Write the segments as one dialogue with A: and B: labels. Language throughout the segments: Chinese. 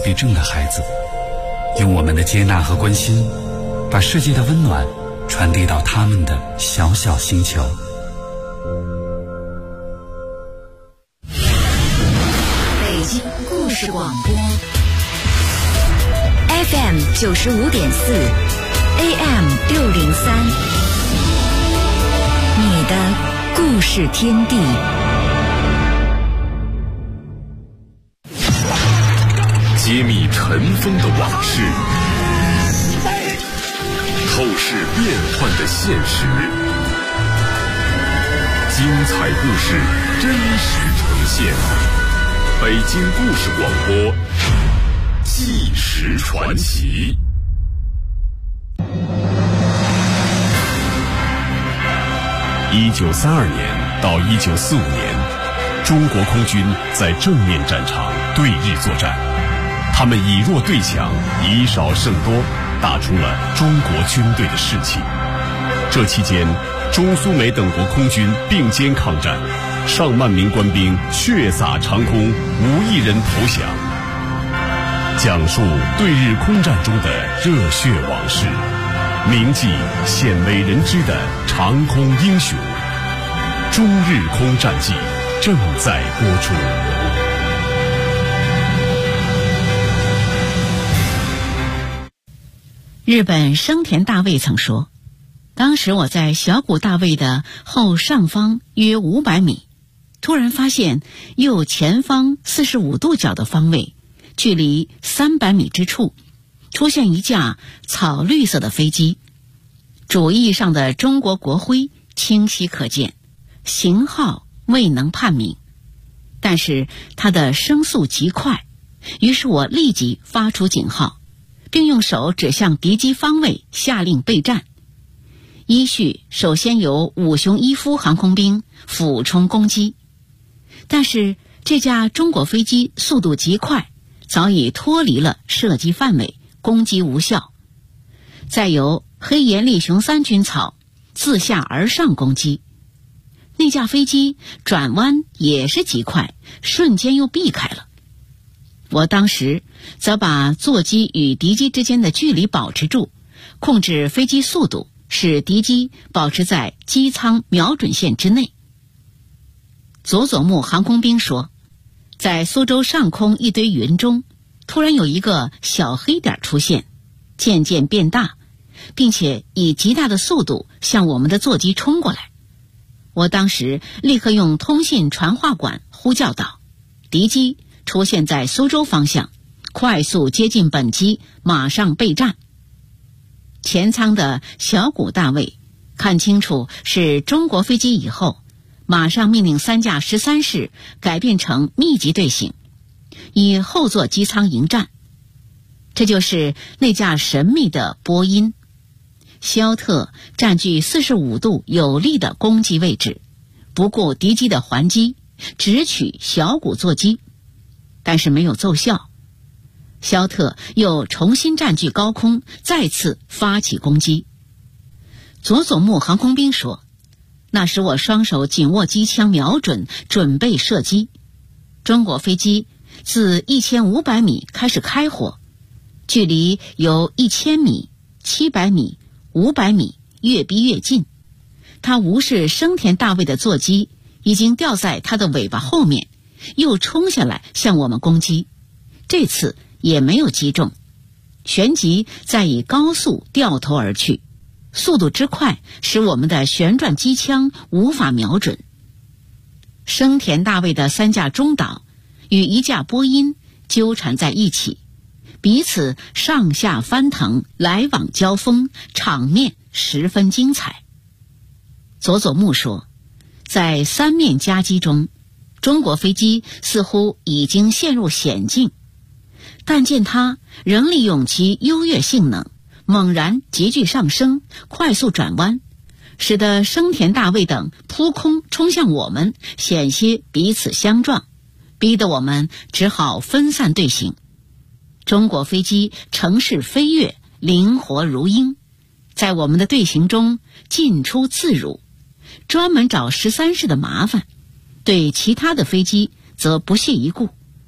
A: 闭症的孩子，用我们的接纳和关心，把世界的温暖传递到他们的小小星球。
B: 北京故事广播 FM 95.4 AM 603，你的故事天地。
C: 揭秘尘封的往事，透视变幻的现实，精彩故事真实呈现。北京故事广播，纪实传奇。1932年到1945年，中国空军在正面战场对日作战。他们以弱对强，以少胜多，打出了中国军队的士气。这期间，中苏美等国空军并肩抗战，上万名官兵血洒长空，5亿人投降。讲述对日空战中的热血往事，铭记鲜为人知的长空英雄。中日空战记正在播出。
D: 日本生田大卫曾说，当时我在小谷大卫的后上方约500米，突然发现右前方45度角的方位，距离300米之处，出现一架草绿色的飞机，主翼上的中国国徽清晰可见，型号未能判明，但是它的声速极快，于是我立即发出警号，并用手指向敌机方位，下令备战。依序首先由五雄一夫航空兵俯冲攻击，但是这架中国飞机速度极快，早已脱离了射击范围，攻击无效。再由黑岩利雄3军草自下而上攻击，那架飞机转弯也是极快，瞬间又避开了。我当时则把座机与敌机之间的距离保持住，控制飞机速度，使敌机保持在机舱瞄准线之内。佐佐木航空兵说，在苏州上空一堆云中，突然有一个小黑点出现，渐渐变大，并且以极大的速度向我们的座机冲过来。我当时立刻用通信传话管呼叫道，敌机出现在苏州方向，快速接近本机，马上备战。前舱的小谷大卫看清楚是中国飞机以后，马上命令3架13式改变成密集队形，以后座机舱迎战。这就是那架神秘的波音。肖特占据45度有利的攻击位置，不顾敌机的还击，直取小谷座机，但是没有奏效。肖特又重新占据高空，再次发起攻击。佐佐木航空兵说，那时我双手紧握机枪瞄准，准备射击。中国飞机自1500米开始开火，距离由1000米、700米、500米越逼越近。他无视生田大卫的座机已经掉在他的尾巴后面，又冲下来向我们攻击，这次也没有击中，旋即再以高速掉头而去，速度之快使我们的旋转机枪无法瞄准。生田大卫的3架中岛与1架波音纠缠在一起，彼此上下翻腾，来往交锋，场面十分精彩。佐佐木说，在3面夹击中，中国飞机似乎已经陷入险境，但见它仍利用其优越性能，猛然急剧上升，快速转弯，使得生田大卫等扑空冲向我们，险些彼此相撞，逼得我们只好分散队形。中国飞机乘势飞跃，灵活如鹰，在我们的队形中进出自如，专门找13式的麻烦，对其他的飞机则不屑一顾。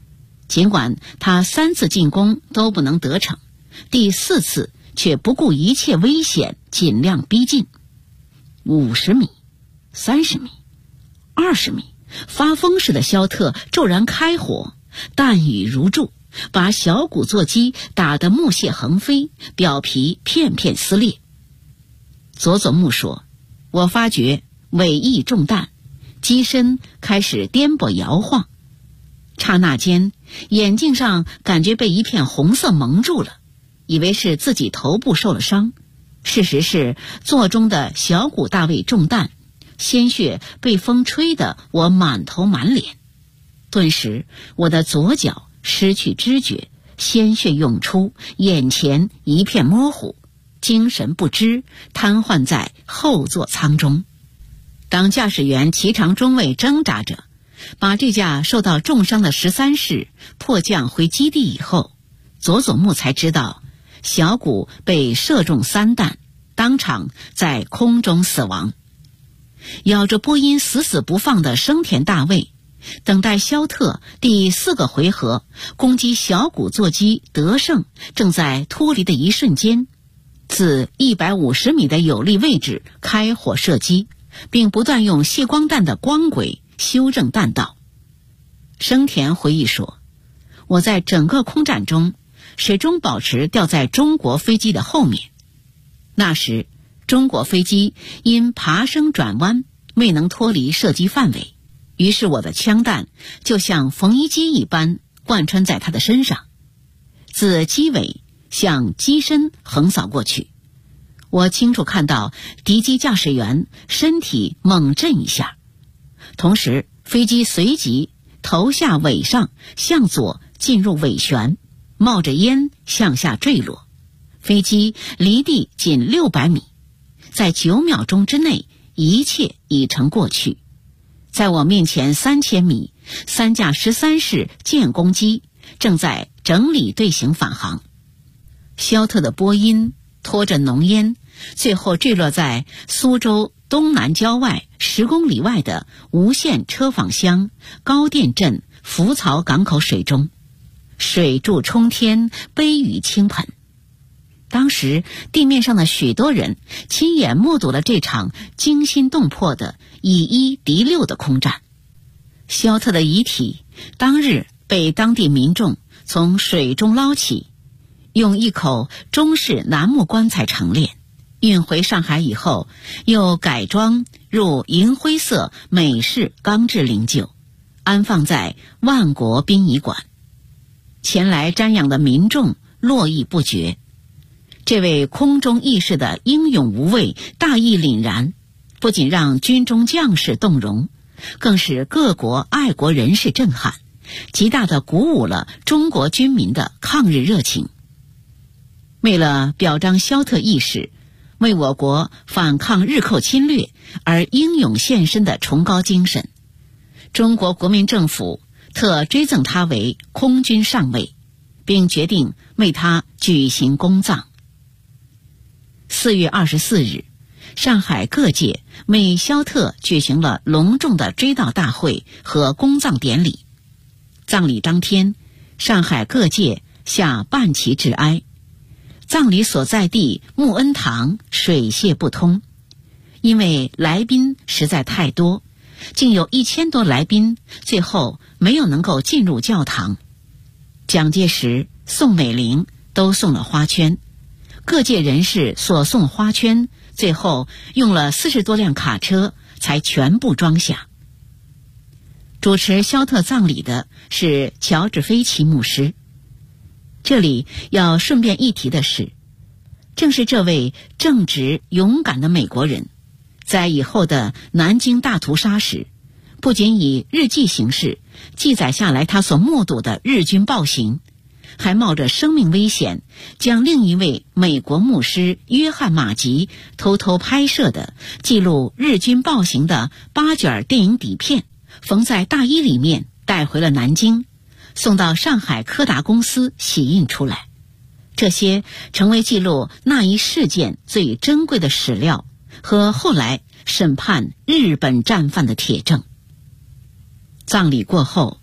D: 尽管他3次进攻都不能得逞，第4次却不顾一切危险，尽量逼近。50米、30米、20米，发疯似的肖特骤然开火，弹雨如注，把小鼓座机打得木屑横飞，表皮片片撕裂。佐佐木说，我发觉尾翼中弹，机身开始颠簸摇晃，刹那间眼镜上感觉被一片红色蒙住了，以为是自己头部受了伤，事实是座中的小谷大尉中弹，鲜血被风吹得我满头满脸。顿时我的左脚失去知觉，鲜血涌出，眼前一片模糊，精神不支，瘫痪在后座舱中。当驾驶员齐长中尉挣扎着把这架受到重伤的13式迫降回基地以后，佐佐木才知道小谷被射中3弹，当场在空中死亡。咬着波音死死不放的生田大尉，等待肖特第4个回合攻击小谷座机得胜正在脱离的一瞬间，自150米的有利位置开火射击，并不断用谢光弹的光轨修正弹道。生田回忆说，我在整个空战中始终保持掉在中国飞机的后面，那时中国飞机因爬升转弯未能脱离射击范围，于是我的枪弹就像缝衣机一般贯穿在他的身上，自机尾向机身横扫过去。我清楚看到敌机驾驶员身体猛震一下，同时飞机随即头下尾上向左进入尾旋，冒着烟向下坠落，飞机离地仅600米，在9秒钟之内一切已成过去。在我面前3000米，3架13式舰攻机正在整理队形返航。肖特的波音拖着浓烟，最后坠落在苏州东南郊外10公里外的无线车坊乡高店镇浮槽港口水中，水柱冲天，悲雨倾盆。当时地面上的许多人亲眼目睹了这场惊心动魄的以1敌6的空战。肖特的遗体当日被当地民众从水中捞起，用一口中式楠木棺材陈列，运回上海以后又改装入银灰色美式钢制灵柩，安放在万国殡仪馆。前来瞻仰的民众络绎不绝。这位空中义士的英勇无畏、大义凛然，不仅让军中将士动容，更使各国爱国人士震撼，极大地鼓舞了中国军民的抗日热情。为了表彰肖特义士为我国反抗日寇侵略而英勇献身的崇高精神，中国国民政府特追赠他为空军上尉，并决定为他举行公葬。4月24日，上海各界为肖特举行了隆重的追悼大会和公葬典礼。葬礼当天，上海各界下半旗致哀，葬礼所在地穆恩堂水泄不通，因为来宾实在太多，竟有1000多来宾最后没有能够进入教堂。蒋介石、宋美龄都送了花圈，各界人士所送花圈最后用了40多辆卡车才全部装下。主持肖特葬礼的是乔治菲奇牧师。这里要顺便一提的是，正是这位正直勇敢的美国人，在以后的南京大屠杀时，不仅以日记形式记载下来他所目睹的日军暴行，还冒着生命危险将另一位美国牧师约翰马吉偷偷拍摄的记录日军暴行的8卷电影底片缝在大衣里面带回了南京，送到上海柯达公司洗印出来。这些成为记录那一事件最珍贵的史料和后来审判日本战犯的铁证。葬礼过后，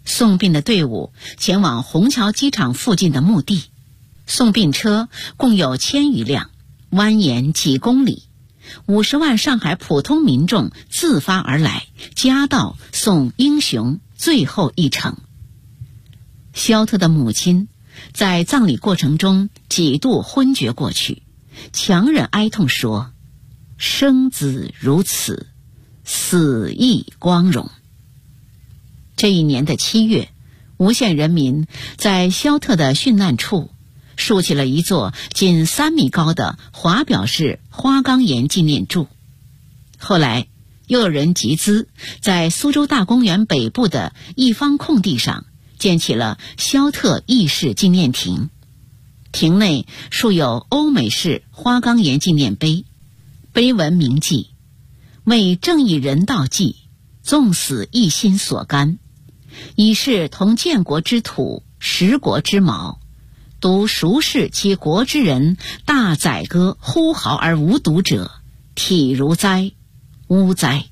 D: 送殡的队伍前往虹桥机场附近的墓地，送殡车共有1000余辆，蜿蜒几公里，50万上海普通民众自发而来，夹道送英雄最后一程。肖特的母亲在葬礼过程中几度昏厥过去，强忍哀痛说：“生子如此，死亦光荣。”这一年的7月，无限人民在肖特的殉难处竖起了一座近3米高的华表式花岗岩纪念柱。后来又有人集资，在苏州大公园北部的一方空地上建起了肖特义士纪念亭，亭内竖有欧美式花岗岩纪念碑，碑文铭记：“为正义人道济，纵死一心所甘，以是同建国之土，食国之矛，独孰是其国之人，大宰割呼号而无睹者，体如哉，乌哉。”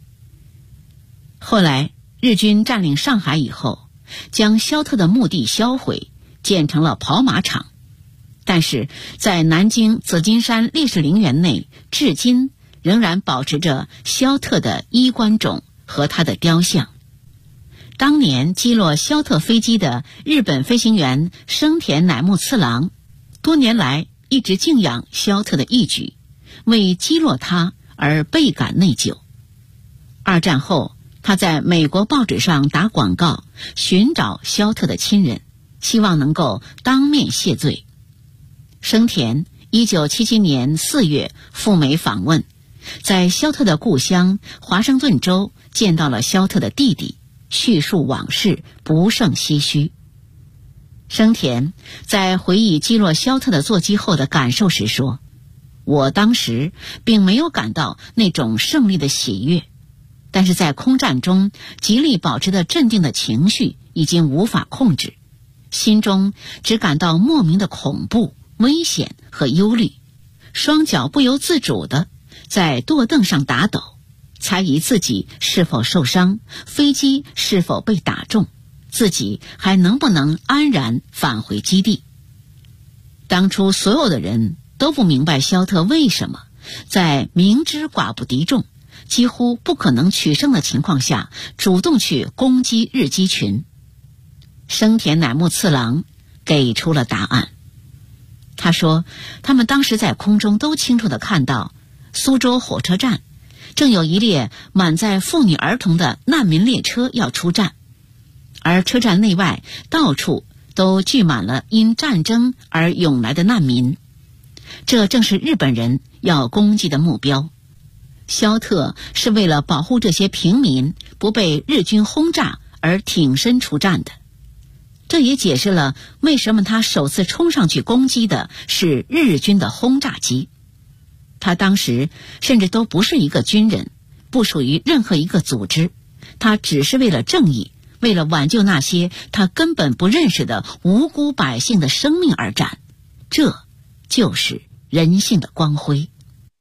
D: 后来日军占领上海以后，将肖特的墓地销毁，建成了跑马场，但是在南京紫金山烈士陵园内，至今仍然保持着肖特的衣冠冢和他的雕像。当年击落肖特飞机的日本飞行员生田乃木次郎，多年来一直敬仰肖特的义举，为击落他而倍感内疚。2战后，他在美国报纸上打广告，寻找肖特的亲人，希望能够当面谢罪。生田1977年4月赴美访问，在肖特的故乡华盛顿州见到了肖特的弟弟，叙述往事，不胜唏嘘。生田在回忆击落肖特的座机后的感受时说：“我当时并没有感到那种胜利的喜悦，但是在空战中极力保持的镇定的情绪已经无法控制，心中只感到莫名的恐怖、危险和忧虑，双脚不由自主地在舵凳上打抖，猜疑自己是否受伤，飞机是否被打中，自己还能不能安然返回基地。当初所有的人都不明白肖特为什么在明知寡不敌众，几乎不可能取胜的情况下，主动去攻击日机群。生田乃木次郎给出了答案。他说，他们当时在空中都清楚地看到，苏州火车站正有一列满载妇女儿童的难民列车要出站，而车站内外到处都聚满了因战争而涌来的难民，这正是日本人要攻击的目标。肖特是为了保护这些平民不被日军轰炸而挺身出战的，这也解释了为什么他首次冲上去攻击的是日军的轰炸机。他当时甚至都不是一个军人，不属于任何一个组织，他只是为了正义，为了挽救那些他根本不认识的无辜百姓的生命而战。这就是人性的光辉。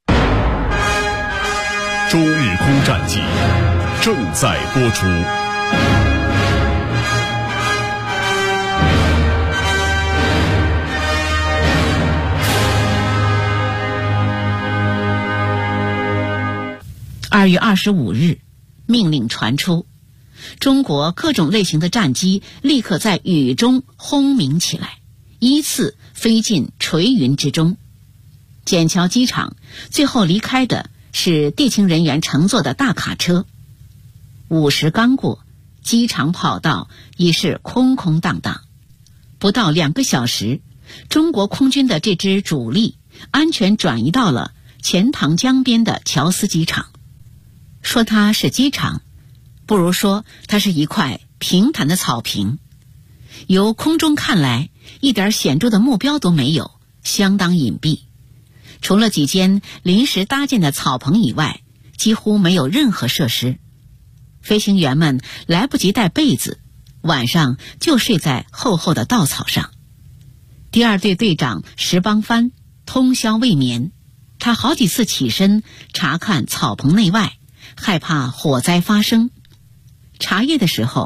C: 中日空战记正在播出。
D: 2月25日，命令传出，中国各种类型的战机立刻在雨中轰鸣起来，依次飞进垂云之中。笕桥机场最后离开的是地勤人员乘坐的大卡车。5时刚过，机场跑道已是空空荡荡。不到2个小时，中国空军的这支主力安全转移到了钱塘江边的乔司机场。说它是机场，不如说它是一块平坦的草坪，由空中看来一点显著的目标都没有，相当隐蔽。除了几间临时搭建的草棚以外，几乎没有任何设施。飞行员们来不及带被子，晚上就睡在厚厚的稻草上。第2队队长石邦藩通宵未眠，他好几次起身查看草棚内外，害怕火灾发生。查夜的时候，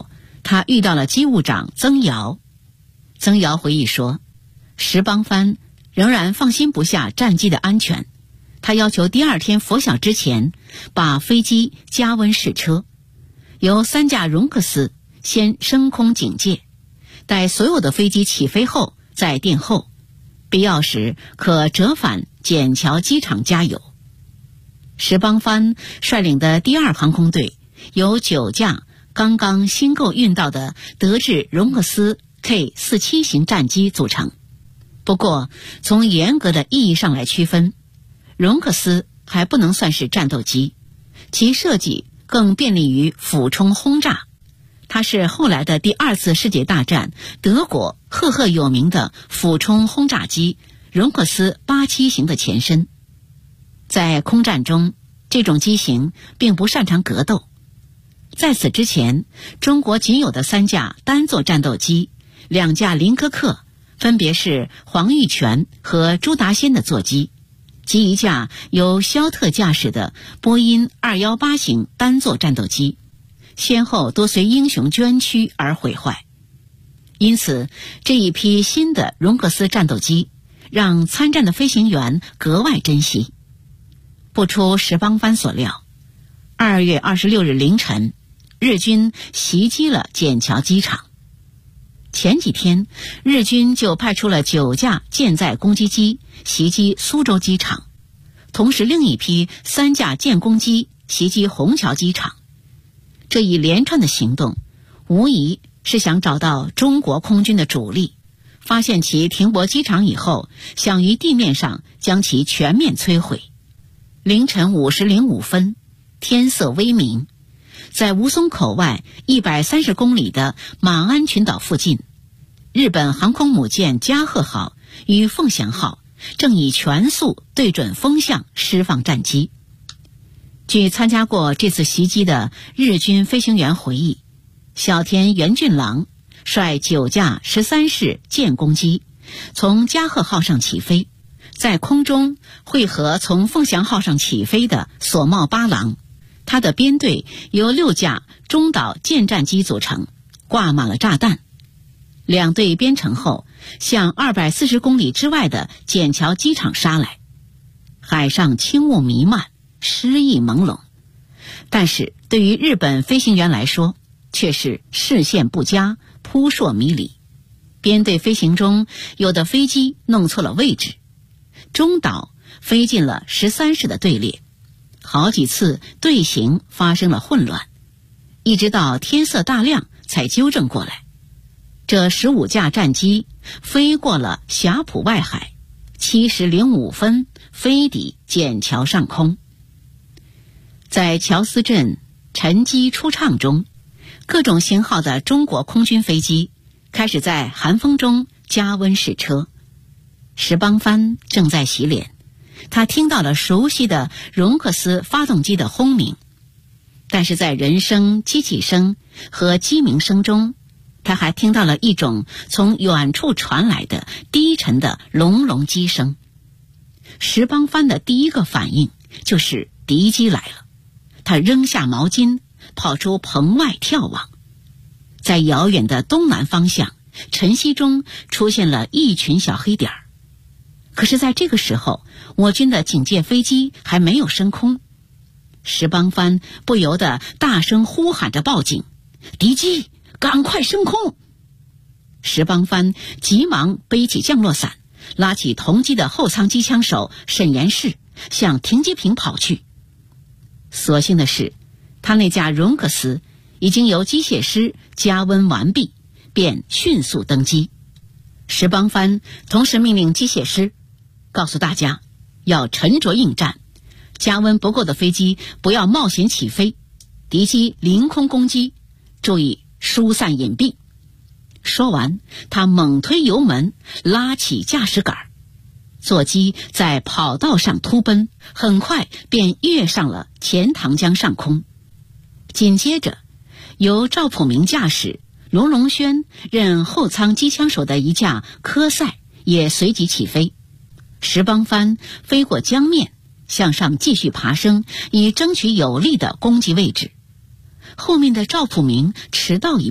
D: 他遇到了机务长曾瑶。曾瑶回忆说，石邦藩仍然放心不下战机的安全，他要求第二天拂晓之前把飞机加温试车，由3架荣克斯先升空警戒，待所有的飞机起飞后再殿后，必要时可折返笕桥机场加油。石邦藩率领的第2航空队由9架刚刚新购运到的德制荣克斯 K-47 型战机组成。不过从严格的意义上来区分，荣克斯还不能算是战斗机，其设计更便利于俯冲轰炸。它是后来的第2次世界大战德国赫赫有名的俯冲轰炸机荣克斯87型的前身。在空战中，这种机型并不擅长格斗。在此之前，中国仅有的3架单座战斗机，2架林科克，分别是黄玉泉和朱达先的座机，及1架由肖特驾驶的波音218型单座战斗机，先后都随英雄捐躯而毁坏。因此，这一批新的荣克斯战斗机让参战的飞行员格外珍惜。不出石邦藩所料，2月26日凌晨，日军袭击了笕桥机场。前几天，日军就派出了9架舰载攻击机袭击苏州机场，同时另一批3架舰攻机袭击虹桥机场。这一连串的行动，无疑是想找到中国空军的主力，发现其停泊机场以后，想于地面上将其全面摧毁。凌晨5时05分，天色微明，在吴淞口外130公里的马鞍群岛附近，日本航空母舰加贺号与凤翔号正以全速对准风向释放战机。据参加过这次袭击的日军飞行员回忆，小田原俊郎率9架13式舰攻机从加贺号上起飞，在空中汇合从凤翔号上起飞的索茂八郎。他的编队由6架中岛舰战机组成，挂满了炸弹。2队编成后，向240公里之外的笕桥机场杀来。海上轻雾弥漫，诗意朦胧，但是对于日本飞行员来说却是视线不佳，扑朔迷离。编队飞行中，有的飞机弄错了位置，中岛飞进了13式的队列，好几次队形发生了混乱，一直到天色大亮才纠正过来。这15架战机飞过了霞浦外海，7时05分飞抵笕桥上空。在乔司镇沉机出畅中，各种型号的中国空军飞机开始在寒风中加温试车。石邦藩正在洗脸，他听到了熟悉的荣克斯发动机的轰鸣，但是在人声、机器声和鸡鸣声中，他还听到了一种从远处传来的低沉的隆隆机声。石邦藩的第一个反应就是敌机来了，他扔下毛巾，跑出棚外眺望。在遥远的东南方向，晨曦中出现了一群小黑点儿。可是在这个时候，我军的警戒飞机还没有升空。石邦藩不由得大声呼喊着报警：敌机，赶快升空！石邦藩急忙背起降落伞，拉起同机的后舱机枪手沈延士，向停机坪跑去。所幸的是，他那架荣克斯已经由机械师加温完毕，便迅速登机。石邦藩同时命令机械师告诉大家要沉着应战，加温不够的飞机不要冒险起飞，敌机凌空攻击，注意疏散隐蔽。说完，他猛推油门，拉起驾驶杆，座机在跑道上突奔，很快便跃上了钱塘江上空。紧接着，由赵普明驾驶、龙龙轩任后舱机枪手的一架科赛也随即起飞。石邦藩飞过江面，向上继续爬升，以争取有利的攻击位置。后面的赵普明迟到一步，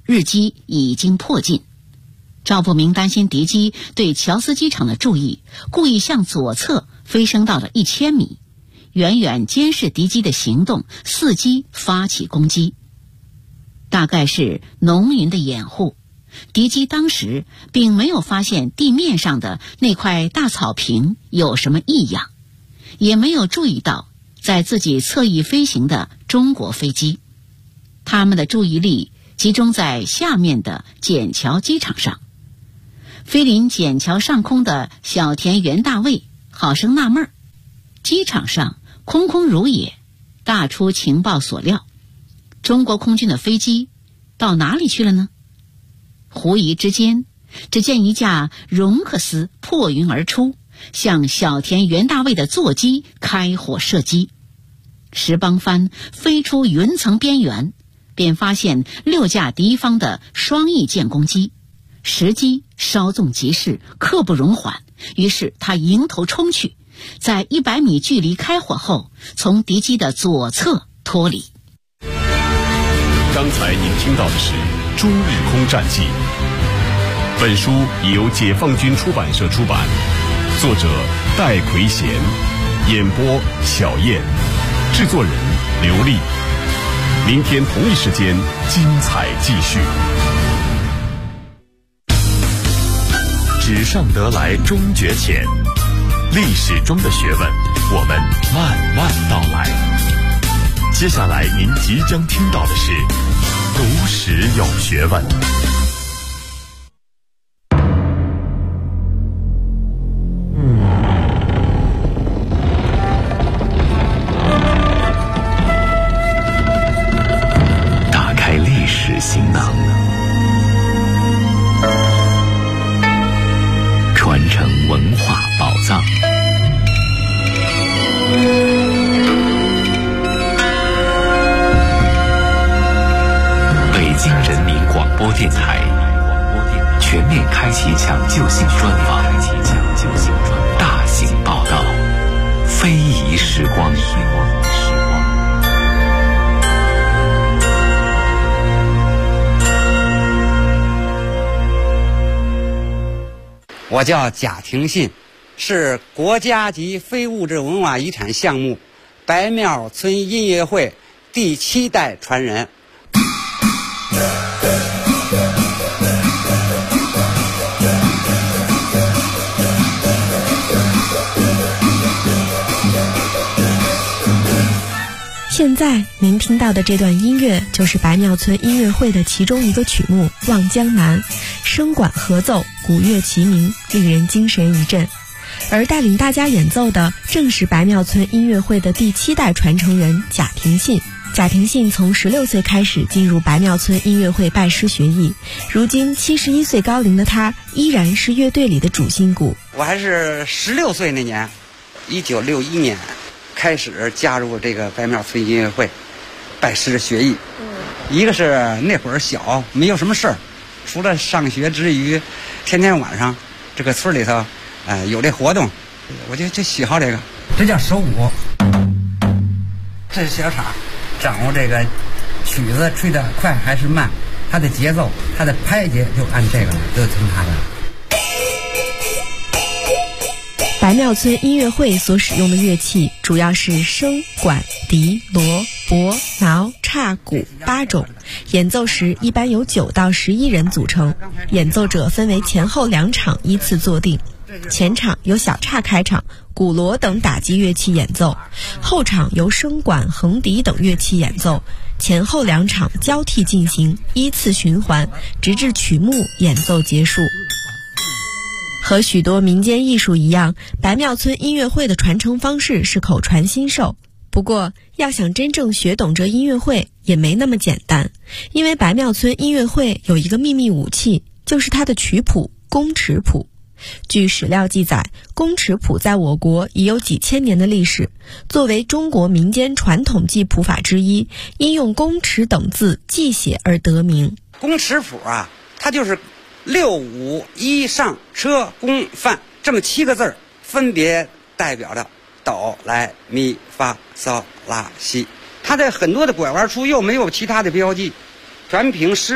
D: 日机已经迫近。赵步明担心敌机对乔斯机场的注意，故意向左侧飞升到了1000米，远远监视敌机的行动，伺机发起攻击。大概是浓云的掩护，敌机当时并没有发现地面上的那块大草坪有什么异样，也没有注意到在自己侧翼飞行的中国飞机。他们的注意力集中在下面的笕桥机场上。飞临笕桥上空的小田原大尉好生纳闷，机场上空空如也，大出情报所料，中国空军的飞机到哪里去了呢？狐疑之间，只见一架荣克斯破云而出，向小田原大尉的座机开火射击。石邦帆飞出云层边缘，便发现6架敌方的双翼舰攻击，时机稍纵即逝，刻不容缓。于是他迎头冲去，在100米距离开火后，从敌机的左侧脱离。
C: 刚才您听到的是《中日空战记》，本书已由解放军出版社出版，作者戴奎贤，演播小燕，制作人刘丽。明天同一时间精彩继续。纸上得来终觉浅，历史中的学问，我们慢慢道来。接下来您即将听到的是读史有学问。
A: 打开历史行囊，传承文化宝藏。北京人民广播电台全面开启抢救性专访，大型报道，非遗时光。
E: 我叫贾廷信，是国家级非物质文化遗产项目白庙村音乐会第7代传人。
F: 现在您听到的这段音乐就是白庙村音乐会的其中一个曲目《望江南》，声管合奏，鼓乐齐鸣，令人精神一振。而带领大家演奏的正是白庙村音乐会的第7代传承人贾廷信。贾廷信从16岁开始进入白庙村音乐会拜师学艺，如今71岁高龄的他依然是乐队里的主心骨。
E: 我还是16岁那年，1961年开始加入这个白庙村音乐会，拜师学艺。一个是那会儿小，没有什么事儿，除了上学之余，天天晚上这个村里头，有这活动，我就喜好这个。这叫手鼓，这是小叉，掌握这个曲子吹得快还是慢，它的节奏，它的拍节就按这个了，都听它的。
F: 白庙村音乐会所使用的乐器主要是笙、管、笛、锣、钹、挠、叉、鼓8种，演奏时一般由9到11人组成，演奏者分为前后2场依次坐定。前场由小叉开场，鼓锣等打击乐器演奏，后场由笙管、横笛等乐器演奏，前后2场交替进行，依次循环，直至曲目演奏结束。和许多民间艺术一样，白庙村音乐会的传承方式是口传心授。不过，要想真正学懂这音乐会也没那么简单，因为白庙村音乐会有一个秘密武器，就是它的曲谱宫尺谱。据史料记载，宫尺谱在我国已有几千年的历史，作为中国民间传统记谱法之一，因用宫尺等字记写而得名。
E: 宫尺谱啊，它就是6、5、1上车宫范这么7个字，分别代表着哆来咪发嗦拉西。它在很多的拐弯处又没有其他的标记，全凭师傅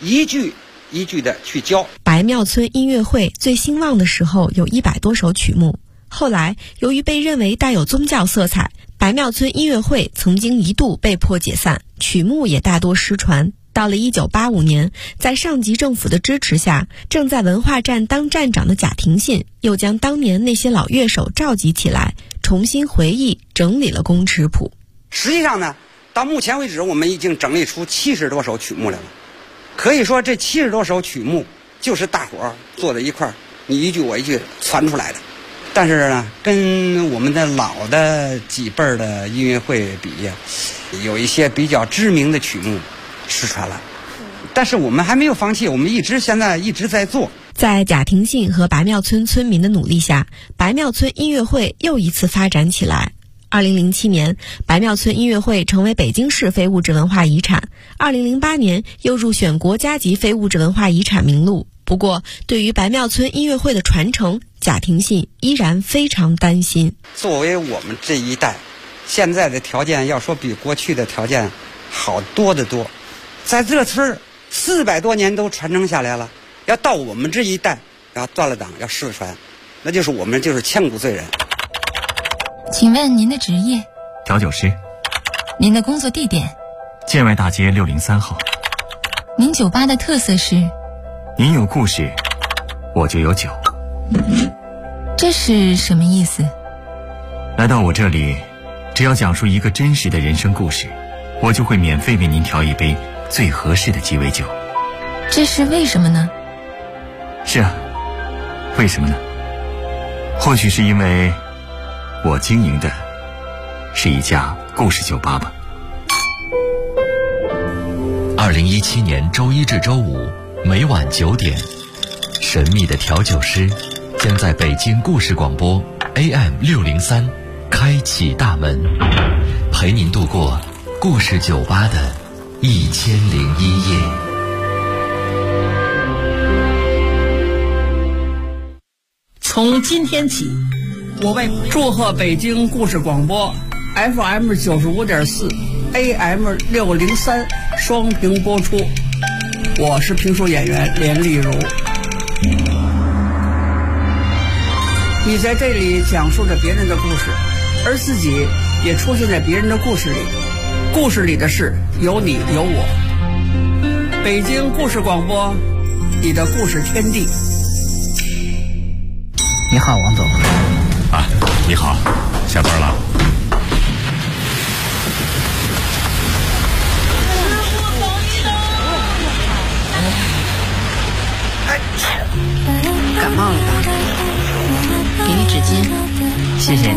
E: 一句一句的去教。
F: 白庙村音乐会最兴旺的时候有100多首曲目，后来由于被认为带有宗教色彩，白庙村音乐会曾经一度被迫解散，曲目也大多失传。到了1985年，在上级政府的支持下，正在文化站当站长的贾廷信又将当年那些老乐手召集起来，重新回忆整理了工尺谱。
E: 实际上呢，到目前为止我们已经整理出70多首曲目来了。可以说这70多首曲目就是大伙儿坐在一块儿，你一句我一句传出来的。但是呢，跟我们的老的几辈儿的音乐会比，有一些比较知名的曲目失传了。但是我们还没有放弃，我们现在一直在做。
F: 在贾廷信和白庙村村民的努力下，白庙村音乐会又一次发展起来。2007年，白庙村音乐会成为北京市非物质文化遗产。2008年又入选国家级非物质文化遗产名录。不过，对于白庙村音乐会的传承，贾廷信依然非常担心。
E: 作为我们这一代，现在的条件要说比过去的条件好多得多。在这村400多年都传承下来了，要到我们这一代要断了档，要失传，那就是我们就是千古罪人。
G: 请问您的职业？
H: 调酒师。
G: 您的工作地点？
H: 建外大街603号。
G: 您酒吧的特色是？
H: 您有故事，我就有酒。
G: 这是什么意思？
H: 来到我这里，只要讲述一个真实的人生故事，我就会免费为您调一杯最合适的鸡尾酒。
G: 这是为什么呢？
H: 是啊，为什么呢？或许是因为我经营的是一家故事酒吧吧。
A: 2017年周一至周五每晚9点，神秘的调酒师将在北京故事广播 AM603开启大门，陪您度过故事酒吧的1001夜。
I: 从今天起，我为祝贺北京故事广播 FM95.4 AM603双屏播出。我是评书演员连丽如。你在这里讲述着别人的故事，而自己也出现在别人的故事里。故事里的事有你有我。北京故事广播，你的故事天地。
J: 你好，王总。
C: 啊，你好，下班了。
D: 感冒了吧？给你纸巾。
J: 谢谢。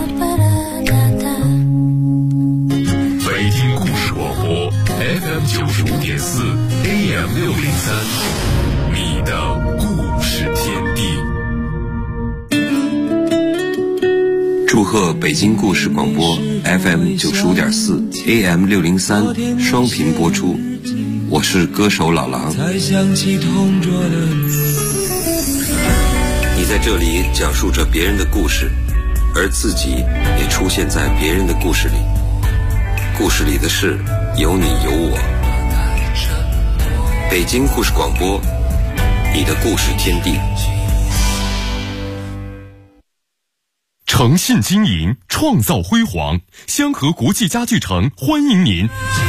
C: 北京故事广播 FM95.4 AM603，你的故事天地。
K: 祝贺北京故事广播 FM95.4 AM603双屏播出。我是歌手老狼。你在这里讲述着别人的故事，而自己也出现在别人的故事里。故事里的事有你有我。北京故事广播，你的故事天地。
C: 诚信经营，创造辉煌。香河国际家具城欢迎您。